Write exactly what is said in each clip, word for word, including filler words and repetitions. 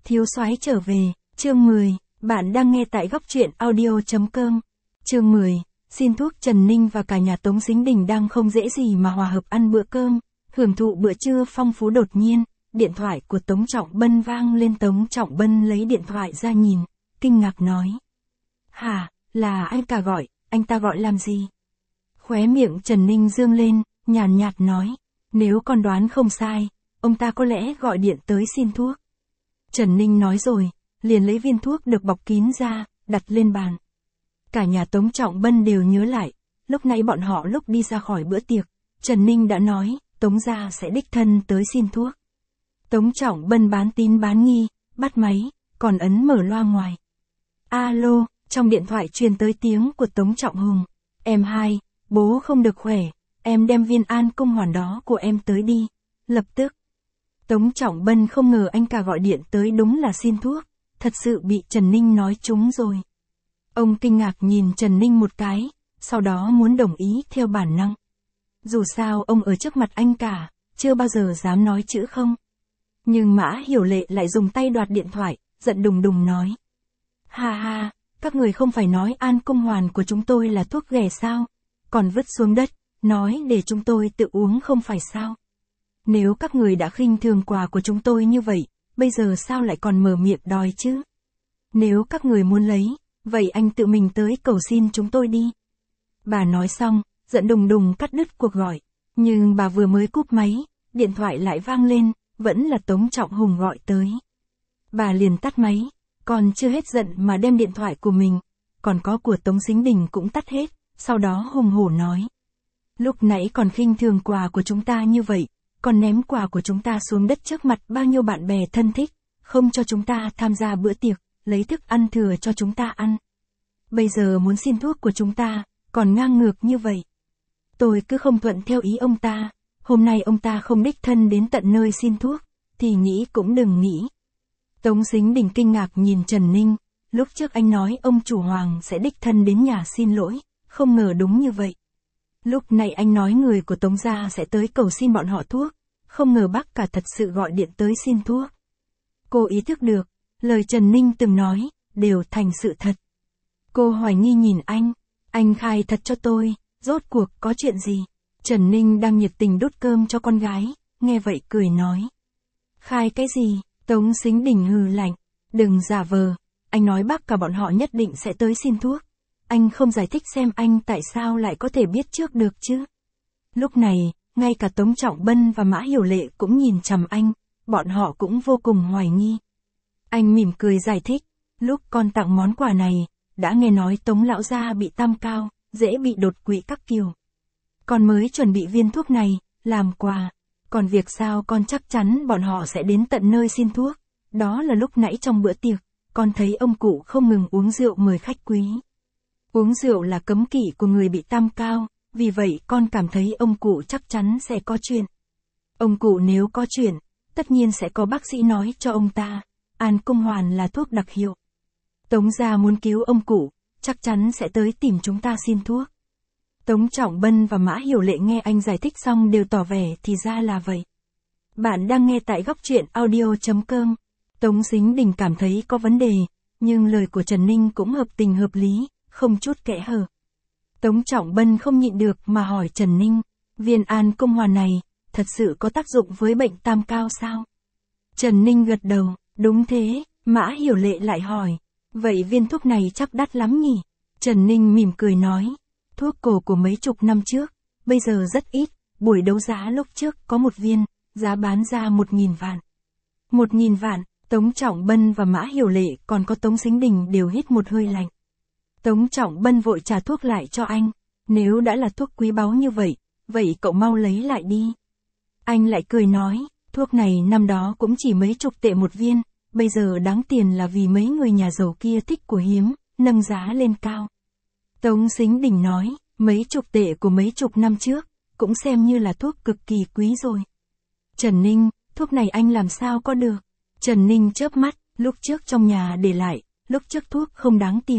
Thiếu soái trở về, chương mười, bạn đang nghe tại góc truyện audio chấm com. Chương mười, xin thuốc. Trần Ninh và cả nhà Tống Sính Đình đang không dễ gì mà hòa hợp ăn bữa cơm, hưởng thụ bữa trưa phong phú. Đột nhiên, điện thoại của Tống Trọng Bân vang lên. Tống Trọng Bân lấy điện thoại ra nhìn, kinh ngạc nói. Hả, là anh cả gọi, anh ta gọi làm gì? Khóe miệng Trần Ninh dương lên, nhàn nhạt nói, nếu con đoán không sai, ông ta có lẽ gọi điện tới xin thuốc. Trần Ninh nói rồi, liền lấy viên thuốc được bọc kín ra, đặt lên bàn. Cả nhà Tống Trọng Bân đều nhớ lại, lúc nãy bọn họ lúc đi ra khỏi bữa tiệc, Trần Ninh đã nói, Tống gia sẽ đích thân tới xin thuốc. Tống Trọng Bân bán tín bán nghi, bắt máy, còn ấn mở loa ngoài. Alo, trong điện thoại truyền tới tiếng của Tống Trọng Hùng. Em hai, bố không được khỏe, em đem viên an cung hoàn đó của em tới đi, lập tức. Tống Trọng Bân không ngờ anh cả gọi điện tới đúng là xin thuốc, thật sự bị Trần Ninh nói trúng rồi. Ông kinh ngạc nhìn Trần Ninh một cái, sau đó muốn đồng ý theo bản năng. Dù sao ông ở trước mặt anh cả, chưa bao giờ dám nói chữ không. Nhưng Mã Hiểu Lệ lại dùng tay đoạt điện thoại, giận đùng đùng nói. Ha ha, các người không phải nói an cung hoàn của chúng tôi là thuốc ghẻ sao, còn vứt xuống đất, nói để chúng tôi tự uống không phải sao. Nếu các người đã khinh thường quà của chúng tôi như vậy, bây giờ sao lại còn mở miệng đòi chứ? Nếu các người muốn lấy, vậy anh tự mình tới cầu xin chúng tôi đi. Bà nói xong, giận đùng đùng cắt đứt cuộc gọi, nhưng bà vừa mới cúp máy, điện thoại lại vang lên, vẫn là Tống Trọng Hùng gọi tới. Bà liền tắt máy, còn chưa hết giận mà đem điện thoại của mình, còn có của Tống Sính Đình cũng tắt hết, sau đó hùng hổ nói. Lúc nãy còn khinh thường quà của chúng ta như vậy, còn ném quà của chúng ta xuống đất trước mặt bao nhiêu bạn bè thân thích, không cho chúng ta tham gia bữa tiệc, lấy thức ăn thừa cho chúng ta ăn. Bây giờ muốn xin thuốc của chúng ta, còn ngang ngược như vậy. Tôi cứ không thuận theo ý ông ta, hôm nay ông ta không đích thân đến tận nơi xin thuốc, thì nghĩ cũng đừng nghĩ. Tống Sính Đình kinh ngạc nhìn Trần Ninh, lúc trước anh nói ông chủ Hoàng sẽ đích thân đến nhà xin lỗi, không ngờ đúng như vậy. Lúc này anh nói người của Tống gia sẽ tới cầu xin bọn họ thuốc, không ngờ bác cả thật sự gọi điện tới xin thuốc. Cô ý thức được, lời Trần Ninh từng nói, đều thành sự thật. Cô hoài nghi nhìn anh, anh khai thật cho tôi, rốt cuộc có chuyện gì? Trần Ninh đang nhiệt tình đút cơm cho con gái, nghe vậy cười nói. Khai cái gì? Tống Sính Đình hừ lạnh, đừng giả vờ, anh nói bác cả bọn họ nhất định sẽ tới xin thuốc. Anh không giải thích xem anh tại sao lại có thể biết trước được chứ. Lúc này, ngay cả Tống Trọng Bân và Mã Hiểu Lệ cũng nhìn chằm anh, bọn họ cũng vô cùng hoài nghi. Anh mỉm cười giải thích, lúc con tặng món quà này, đã nghe nói Tống lão gia bị tam cao, dễ bị đột quỵ các kiểu. Con mới chuẩn bị viên thuốc này, làm quà. Còn việc sao con chắc chắn bọn họ sẽ đến tận nơi xin thuốc, đó là lúc nãy trong bữa tiệc, con thấy ông cụ không ngừng uống rượu mời khách quý. Uống rượu là cấm kỵ của người bị tam cao, vì vậy con cảm thấy ông cụ chắc chắn sẽ có chuyện. Ông cụ nếu có chuyện, tất nhiên sẽ có bác sĩ nói cho ông ta, an cung hoàn là thuốc đặc hiệu. Tống gia muốn cứu ông cụ, chắc chắn sẽ tới tìm chúng ta xin thuốc. Tống Trọng Bân và Mã Hiểu Lệ nghe anh giải thích xong đều tỏ vẻ thì ra là vậy. Bạn đang nghe tại góc truyện audio chấm com. Tống Sính Đình cảm thấy có vấn đề, nhưng lời của Trần Ninh cũng hợp tình hợp lý, không chút kẽ hở. Tống Trọng Bân không nhịn được mà hỏi Trần Ninh, viên an cung hoàn này, thật sự có tác dụng với bệnh tam cao sao? Trần Ninh gật đầu, đúng thế. Mã Hiểu Lệ lại hỏi, vậy viên thuốc này chắc đắt lắm nhỉ? Trần Ninh mỉm cười nói, thuốc cổ của mấy chục năm trước, bây giờ rất ít, buổi đấu giá lúc trước có một viên, giá bán ra một nghìn vạn. Một nghìn vạn, Tống Trọng Bân và Mã Hiểu Lệ còn có Tống Sính Đình đều hít một hơi lạnh. Tống Trọng Bân vội trả thuốc lại cho anh, nếu đã là thuốc quý báu như vậy, vậy cậu mau lấy lại đi. Anh lại cười nói, thuốc này năm đó cũng chỉ mấy chục tệ một viên, bây giờ đáng tiền là vì mấy người nhà giàu kia thích của hiếm, nâng giá lên cao. Tống Sính Đình nói, mấy chục tệ của mấy chục năm trước, cũng xem như là thuốc cực kỳ quý rồi. Trần Ninh, thuốc này anh làm sao có được? Trần Ninh chớp mắt, lúc trước trong nhà để lại, lúc trước thuốc không đáng tiền.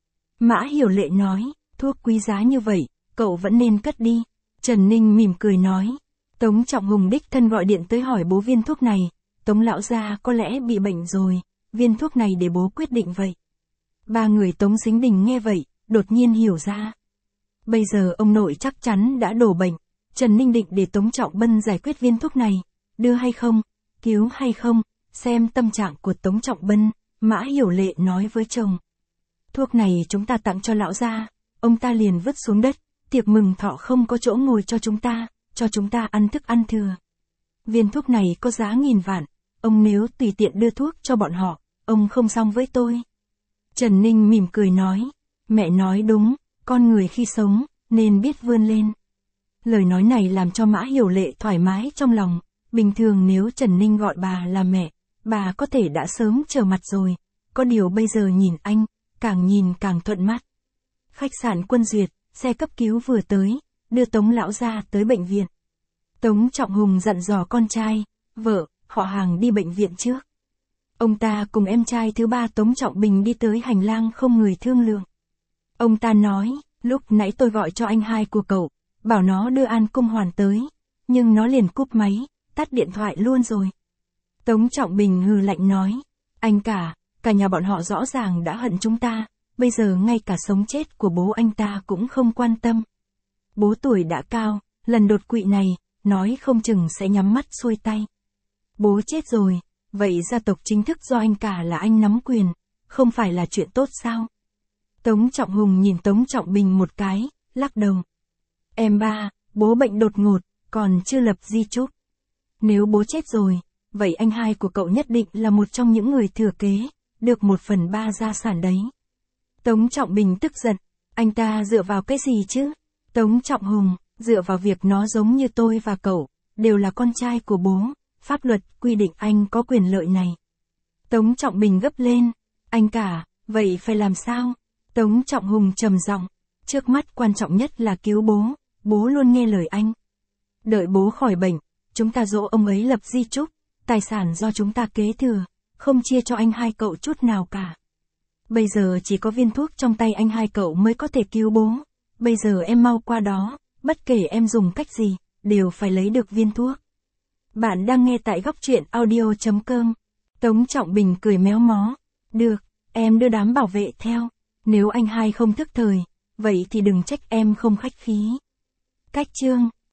Mã Hiểu Lệ nói, thuốc quý giá như vậy, cậu vẫn nên cất đi. Trần Ninh mỉm cười nói, Tống Trọng Hùng đích thân gọi điện tới hỏi bố viên thuốc này, Tống lão gia có lẽ bị bệnh rồi, viên thuốc này để bố quyết định vậy. Ba người Tống Sính Đình nghe vậy, đột nhiên hiểu ra. Bây giờ ông nội chắc chắn đã đổ bệnh, Trần Ninh định để Tống Trọng Bân giải quyết viên thuốc này, đưa hay không, cứu hay không, xem tâm trạng của Tống Trọng Bân, Mã Hiểu Lệ nói với chồng. Thuốc này chúng ta tặng cho lão gia, ông ta liền vứt xuống đất, tiệc mừng thọ không có chỗ ngồi cho chúng ta, cho chúng ta ăn thức ăn thừa. Viên thuốc này có giá nghìn vạn, ông nếu tùy tiện đưa thuốc cho bọn họ, ông không xong với tôi. Trần Ninh mỉm cười nói, mẹ nói đúng, con người khi sống, nên biết vươn lên. Lời nói này làm cho Mã Hiểu Lệ thoải mái trong lòng, bình thường nếu Trần Ninh gọi bà là mẹ, bà có thể đã sớm trở mặt rồi, có điều bây giờ nhìn anh, càng nhìn càng thuận mắt. Khách sạn Quân Duyệt, xe cấp cứu vừa tới, đưa Tống lão gia tới bệnh viện. Tống Trọng Hùng dặn dò con trai, vợ, họ hàng đi bệnh viện trước. Ông ta cùng em trai thứ ba Tống Trọng Bình đi tới hành lang không người thương lượng. Ông ta nói, lúc nãy tôi gọi cho anh hai của cậu, bảo nó đưa An Cung Hoàn tới, nhưng nó liền cúp máy, tắt điện thoại luôn rồi. Tống Trọng Bình hừ lạnh nói, anh cả, cả nhà bọn họ rõ ràng đã hận chúng ta, bây giờ ngay cả sống chết của bố anh ta cũng không quan tâm. Bố tuổi đã cao, lần đột quỵ này, nói không chừng sẽ nhắm mắt xuôi tay. Bố chết rồi, vậy gia tộc chính thức do anh cả là anh nắm quyền, không phải là chuyện tốt sao? Tống Trọng Hùng nhìn Tống Trọng Bình một cái, lắc đầu. Em ba, bố bệnh đột ngột, còn chưa lập di chúc. Nếu bố chết rồi, vậy anh hai của cậu nhất định là một trong những người thừa kế, được một phần ba gia sản đấy. Tống Trọng Bình tức giận, anh ta dựa vào cái gì chứ? Tống Trọng Hùng, dựa vào việc nó giống như tôi và cậu, đều là con trai của bố, pháp luật quy định anh có quyền lợi này. Tống Trọng Bình gấp lên, anh cả, vậy phải làm sao? Tống Trọng Hùng trầm giọng, trước mắt quan trọng nhất là cứu bố, bố luôn nghe lời anh. Đợi bố khỏi bệnh, chúng ta dỗ ông ấy lập di chúc, tài sản do chúng ta kế thừa, không chia cho anh hai cậu chút nào cả. Bây giờ chỉ có viên thuốc trong tay anh hai cậu mới có thể cứu bố, bây giờ em mau qua đó, bất kể em dùng cách gì, đều phải lấy được viên thuốc. Bạn đang nghe tại góc truyện audio chấm com. Tống Trọng Bình cười méo mó, được, em đưa đám bảo vệ theo, nếu anh hai không thức thời, vậy thì đừng trách em không khách khí. Cách chương